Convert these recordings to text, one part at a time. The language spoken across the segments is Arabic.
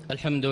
الحمد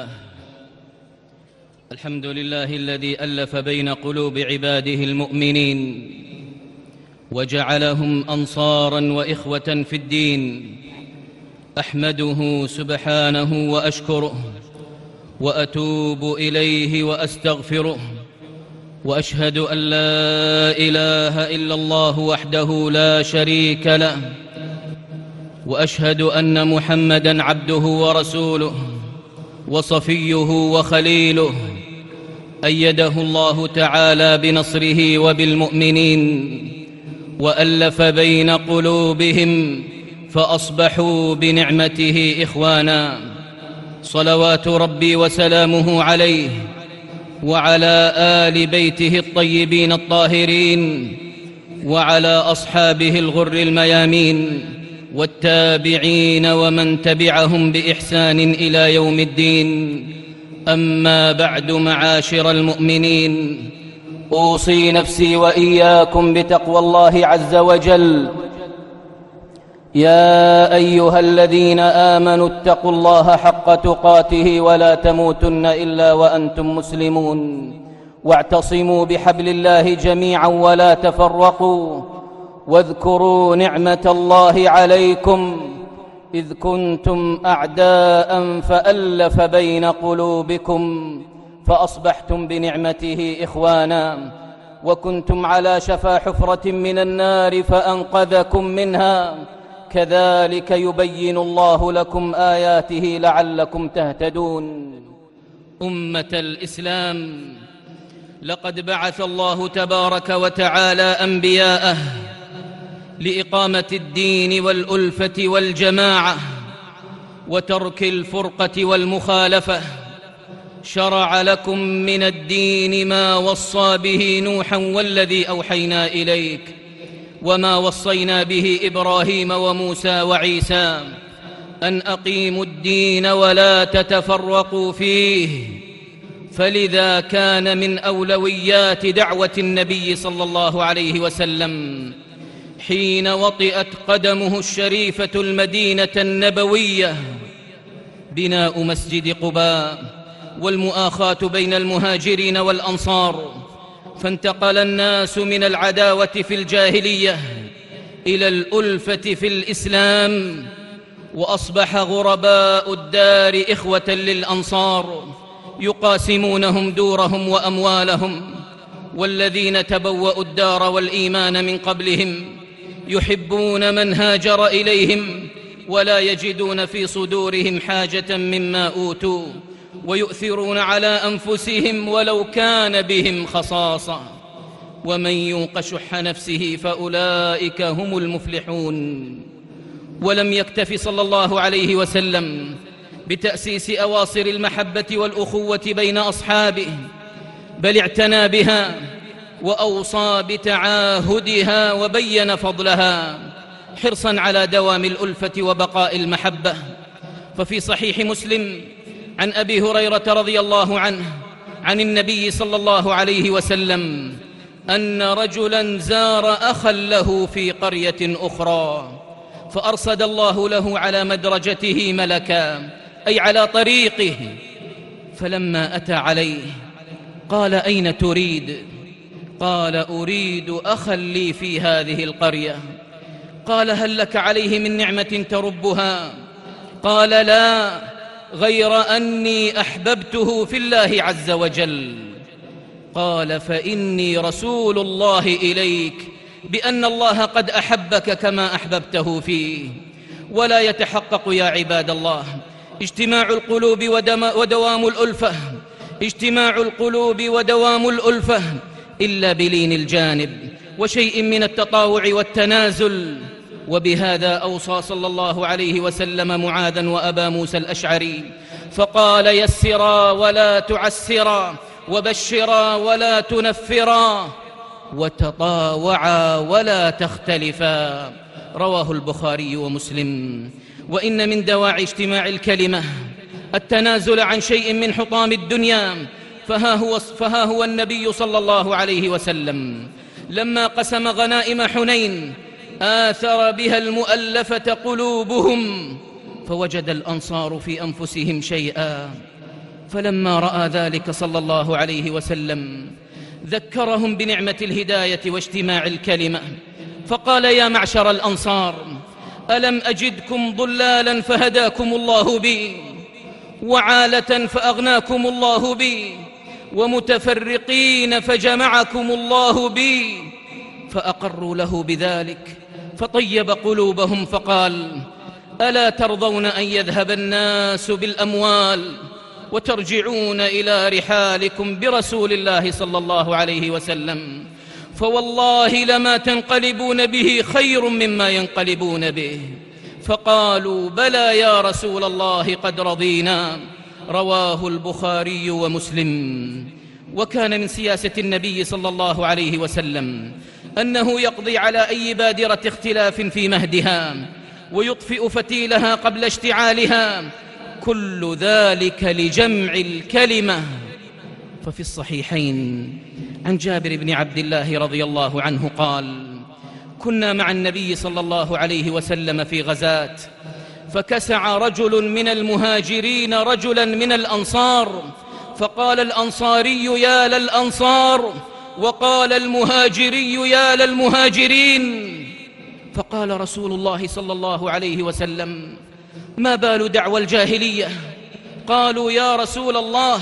لله الذي ألف بين قلوب عباده المؤمنين وجعلهم أنصاراً وإخوة في الدين. أحمده سبحانه وأشكره وأتوب إليه وأستغفره، وأشهد أن لا إله إلا الله وحده لا شريك له، وأشهد أن محمدًا عبده ورسوله وصفيه وخليله، أيده الله تعالى بنصره وبالمؤمنين، وألف بين قلوبهم فأصبحوا بنعمته إخوانا. صلوات ربي وسلامه عليه وعلى آل بيته الطيبين الطاهرين وعلى أصحابه الغر الميامين والتابعين ومن تبعهم بإحسان إلى يوم الدين. أما بعد، معاشر المؤمنين، أوصي نفسي وإياكم بتقوى الله عز وجل. يا أيها الذين آمنوا اتقوا الله حق تقاته ولا تموتن إلا وأنتم مسلمون، واعتصموا بحبل الله جميعا ولا تفرقوا، واذكروا نعمة الله عليكم إذ كنتم أعداء فألف بين قلوبكم فأصبحتم بنعمته إخوانا، وكنتم على شفا حفرة من النار فأنقذكم منها. كذلك يبين الله لكم آياته لعلكم تهتدون. أمة الإسلام، لقد بعث الله تبارك وتعالى أنبياءه لإقامة الدين والألفة والجماعة وترك الفرقة والمخالفة. شرع لكم من الدين ما وصى به نوحا والذي أوحينا إليك وما وصينا به إبراهيم وموسى وعيسى، أن أقيموا الدين ولا تتفرقوا فيه. فلذا كان من أولويات دعوة النبي صلى الله عليه وسلم حين وطئت قدمه الشريفة المدينة النبوية بناء مسجد قباء والمؤاخاة بين المهاجرين والأنصار، فانتقل الناس من العداوة في الجاهلية إلى الألفة في الإسلام، وأصبح غرباء الدار إخوة للأنصار يقاسمونهم دورهم وأموالهم، والذين تبوأوا الدار والإيمان من قبلهم يحبون من هاجر إليهم ولا يجدون في صدورهم حاجة مما أوتوا، ويؤثرون على أنفسهم ولو كان بهم خصاصة، ومن يوق شح نفسه فأولئك هم المفلحون. ولم يكتف صلى الله عليه وسلم بتأسيس أواصر المحبة والأخوة بين أصحابه، بل اعتنى بها وأوصى بتعاهدها وبين فضلها حرصا على دوام الألفة وبقاء المحبة. ففي صحيح مسلم عن أبي هريرة رضي الله عنه عن النبي صلى الله عليه وسلم أن رجلا زار أخا له في قرية أخرى، فأرصد الله له على مدرجته ملكا، أي على طريقه، فلما أتى عليه قال: أين تريد؟ قال: أريد أخا لي في هذه القرية. قال: هل لك عليه من نعمة تربها؟ قال: لا، غير أني أحببته في الله عز وجل. قال: فإني رسول الله إليك بأن الله قد أحبك كما أحببته فيه. ولا يتحقق يا عباد الله اجتماع القلوب ودوام الألفة، اجتماع القلوب ودوام الألفة إلا بلين الجانب وشيء من التطاوع والتنازل. وبهذا أوصى صلى الله عليه وسلم معاذا وأبا موسى الأشعري فقال: يسرا ولا تعسرا، وبشرا ولا تنفرا، وتطاوعا ولا تختلفا. رواه البخاري ومسلم. وإن من دواعي اجتماع الكلمة التنازل عن شيء من حطام الدنيا، فها هو النبي صلى الله عليه وسلم لما قسم غنائم حنين آثر بها المؤلفة قلوبهم فوجد الأنصار في أنفسهم شيئا، فلما رأى ذلك صلى الله عليه وسلم ذكرهم بنعمة الهداية واجتماع الكلمة، فقال: يا معشر الأنصار، ألم أجدكم ضلالا فهداكم الله بي، وعالة فأغناكم الله بي، ومتفرقين فجمعكم الله بي؟ فأقروا له بذلك، فطيب قلوبهم فقال: ألا ترضون أن يذهب الناس بالأموال وترجعون إلى رحالكم برسول الله صلى الله عليه وسلم؟ فوالله لما تنقلبون به خير مما ينقلبون به. فقالوا: بلى يا رسول الله، قد رضينا. رواه البخاري ومسلم. وكان من سياسة النبي صلى الله عليه وسلم أنه يقضي على أي بادرة اختلاف في مهدها ويطفئ فتيلها قبل اشتعالها، كل ذلك لجمع الكلمة. ففي الصحيحين عن جابر بن عبد الله رضي الله عنه قال: كنا مع النبي صلى الله عليه وسلم في غزاة، فكسع رجل من المهاجرين رجلا من الأنصار، فقال الأنصاري: يا للأنصار، وقال المهاجري: يا للمهاجرين. فقال رسول الله صلى الله عليه وسلم: ما بال دعوى الجاهلية؟ قالوا: يا رسول الله،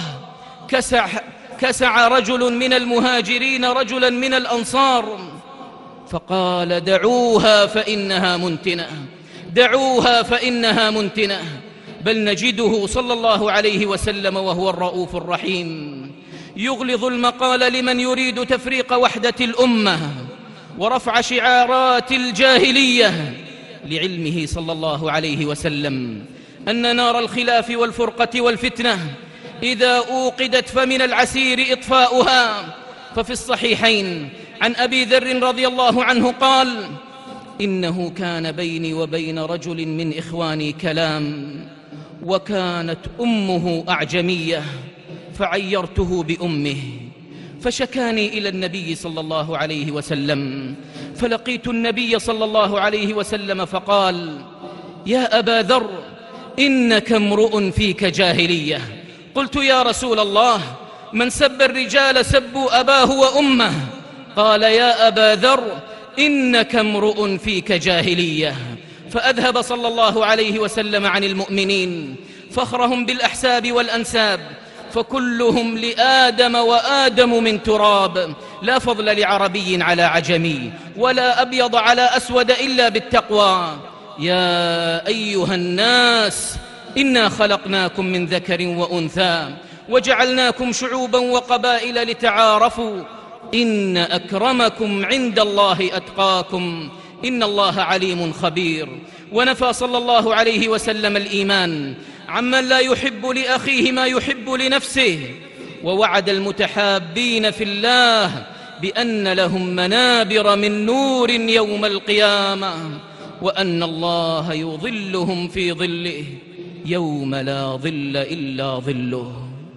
كسع رجل من المهاجرين رجلا من الأنصار. فقال: دعوها فإنها منتنة، دعوها فإنها منتنة. بل نجده صلى الله عليه وسلم وهو الرؤوف الرحيم، يغلظ المقال لمن يريد تفريق وحدة الأمة ورفع شعارات الجاهلية، لعلمه صلى الله عليه وسلم أن نار الخلاف والفرقة والفتنة إذا أوقدت فمن العسير إطفاؤها. ففي الصحيحين عن أبي ذر رضي الله عنه قال: إنه كان بيني وبين رجل من إخواني كلام، وكانت أمه أعجمية، فعيرته بأمه، فشكاني إلى النبي صلى الله عليه وسلم، فلقيت النبي صلى الله عليه وسلم فقال: يا أبا ذر، إنك امرؤ فيك جاهلية. قلت: يا رسول الله، من سب الرجال سبوا أباه وأمه. قال: يا أبا ذر، إنك امرؤ فيك جاهلية. فأذهب صلى الله عليه وسلم عن المؤمنين فخرهم بالأحساب والأنساب، فكلهم لآدم وآدم من تراب، لا فضل لعربي على عجمي، ولا أبيض على أسود إلا بالتقوى. يا أيها الناس، إنا خلقناكم من ذكر وأنثى وجعلناكم شعوبا وقبائل لتعارفوا، إن أكرمكم عند الله أتقاكم، إن الله عليم خبير. ونفى صلى الله عليه وسلم الإيمان عمن لا يحب لأخيه ما يحب لنفسه، ووعد المتحابين في الله بأن لهم منابر من نور يوم القيامة، وأن الله يظلهم في ظله يوم لا ظل إلا ظله.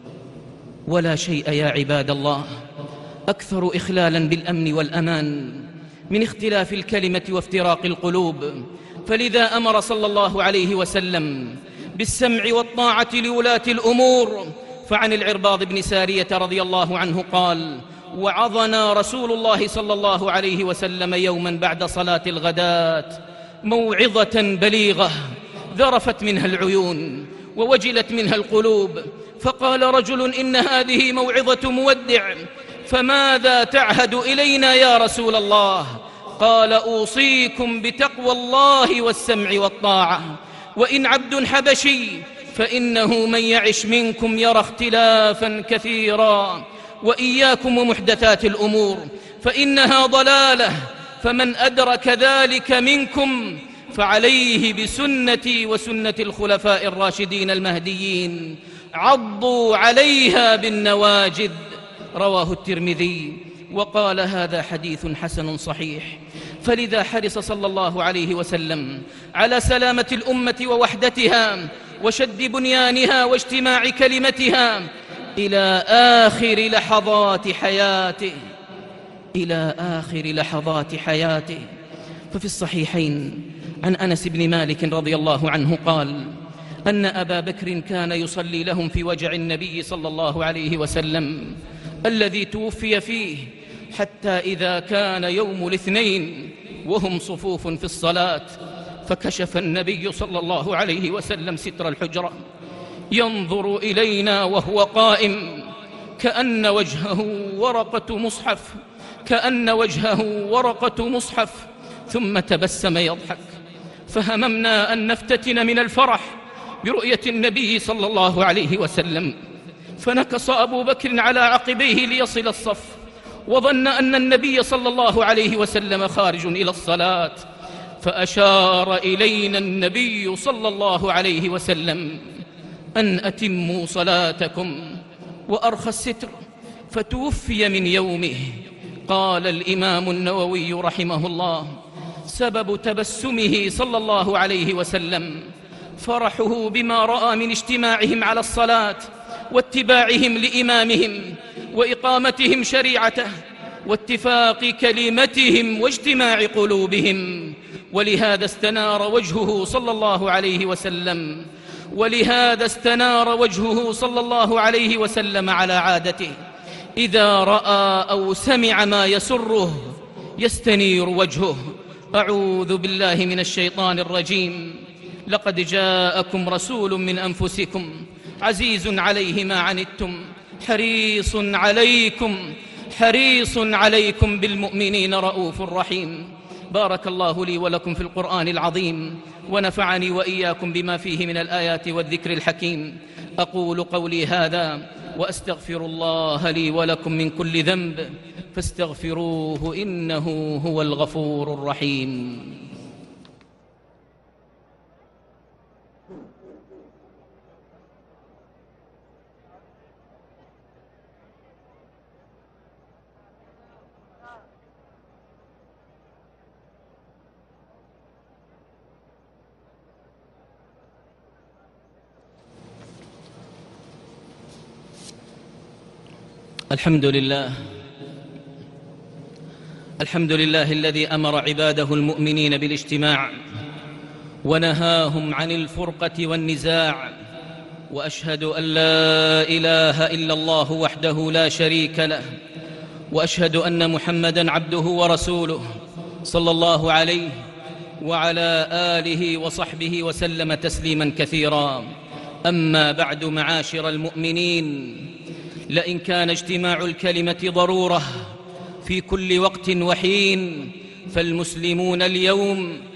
ولا شيء يا عباد الله أكثر إخلالا بالأمن والأمان من اختلاف الكلمة وافتراق القلوب، فلذا أمر صلى الله عليه وسلم بالسمع والطاعة لولاة الأمور. فعن العرباض بن سارية رضي الله عنه قال: وعظنا رسول الله صلى الله عليه وسلم يوما بعد صلاة الغداة موعظة بليغة ذرفت منها العيون ووجلت منها القلوب، فقال رجل: إن هذه موعظة مودع، فماذا تعهد إلينا يا رسول الله؟ قال: أوصيكم بتقوى الله والسمع والطاعة، وإن عبد حبشي فإنه من يعش منكم يرى اختلافا كثيرا، وإياكم ومحدثات الأمور فإنها ضلالة، فمن أدرك ذلك منكم فعليه بسنتي وسنة الخلفاء الراشدين المهديين، عضوا عليها بالنواجذ. رواه الترمذي وقال: هذا حديث حسن صحيح. فلذا حرص صلى الله عليه وسلم على سلامة الأمة ووحدتها وشد بنيانها واجتماع كلمتها إلى آخر لحظات حياته، إلى آخر لحظات حياته. ففي الصحيحين عن أنس بن مالك رضي الله عنه قال أن أبا بكر كان يصلي لهم في وجع النبي صلى الله عليه وسلم الذي توفي فيه، حتى إذا كان يوم الاثنين وهم صفوف في الصلاة، فكشف النبي صلى الله عليه وسلم ستر الحجرة ينظر إلينا وهو قائم كأن وجهه ورقة مصحف، ثم تبسم يضحك، فهممنا أن نفتتن من الفرح برؤية النبي صلى الله عليه وسلم، فنكص أبو بكر على عقبيه ليصل الصف، وظن أن النبي صلى الله عليه وسلم خارج إلى الصلاة، فأشار إلينا النبي صلى الله عليه وسلم أن أتموا صلاتكم وأرخى الستر، فتوفي من يومه. قال الإمام النووي رحمه الله: سبب تبسمه صلى الله عليه وسلم فرحه بما رأى من اجتماعهم على الصلاة واتباعهم لإمامهم وإقامتهم شريعته واتفاق كلمتهم واجتماع قلوبهم، ولهذا استنار وجهه صلى الله عليه وسلم على عادته، إذا رأى أو سمع ما يسره يستنير وجهه. أعوذ بالله من الشيطان الرجيم. لقد جاءكم رسول من أنفسكم عزيز عليه ما عنتم حريص عليكم بالمؤمنين رؤوف رحيم. بارك الله لي ولكم في القرآن العظيم، ونفعني وإياكم بما فيه من الآيات والذكر الحكيم. أقول قولي هذا وأستغفر الله لي ولكم من كل ذنب، فاستغفروه إنه هو الغفور الرحيم. الحمد لله الذي أمر عباده المؤمنين بالاجتماع ونهاهم عن الفرقة والنزاع، وأشهد أن لا إله إلا الله وحده لا شريك له، وأشهد أن محمدًا عبده ورسوله صلى الله عليه وعلى آله وصحبه وسلم تسليمًا كثيرا. أما بعد، معاشر المؤمنين، لئن كان اجتماع الكلمة ضرورة في كل وقت وحين، فالمسلمون اليوم